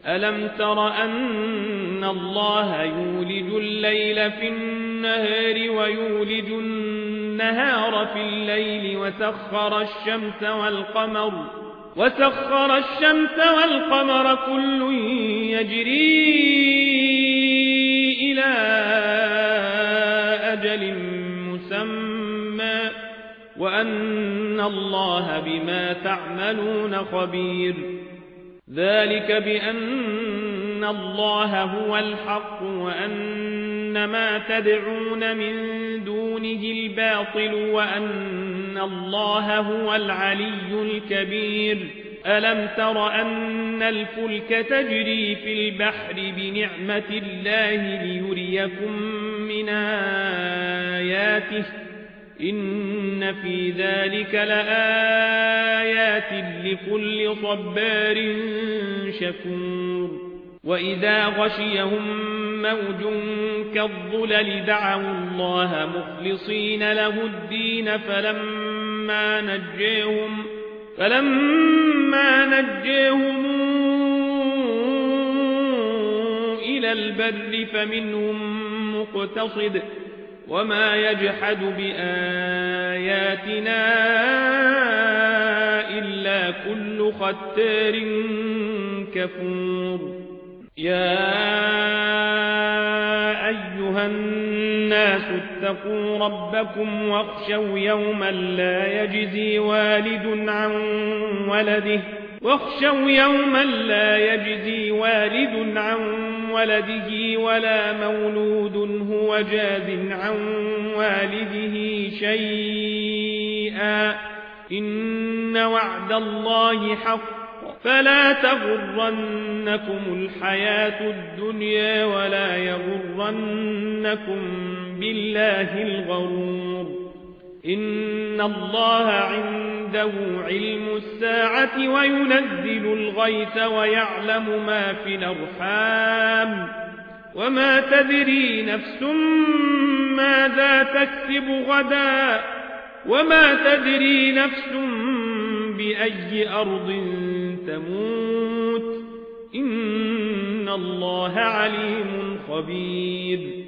ألم تر أن الله يولج الليل في النهار ويولج النهار في الليل وسخر الشمس والقمر كل يجري إلى أجل مسمى وأن الله بما تعملون خبير ذلك بأن الله هو الحق وأن ما تدعون من دونه الباطل وأن الله هو العلي الكبير ألم تر أن الفلك تجري في البحر بنعمة الله ليريكم من آياته إن في ذلك لآيات لكل صبار شكور وإذا غشيهم موج كالظلل دعوا الله مخلصين له الدين فلما نجيهم إلى البر فمنهم مقتصد وما يجحد بآياتنا إلا كل ختار كفور يا أيها الناس اتقوا ربكم واخشوا يوما لا يجزي والد عن ولده ولا مولود هو جاز عن والده شيئا إن وعد الله حق فلا تغرنكم الحياة الدنيا ولا يغرنكم بالله الغرور إن الله عنده علم الساعة وينزل الغيث ويعلم ما في الأرحام وما تدري نفس ماذا تكسب غدا وما تدري نفس بأي أرض تموت إن الله عليم خبير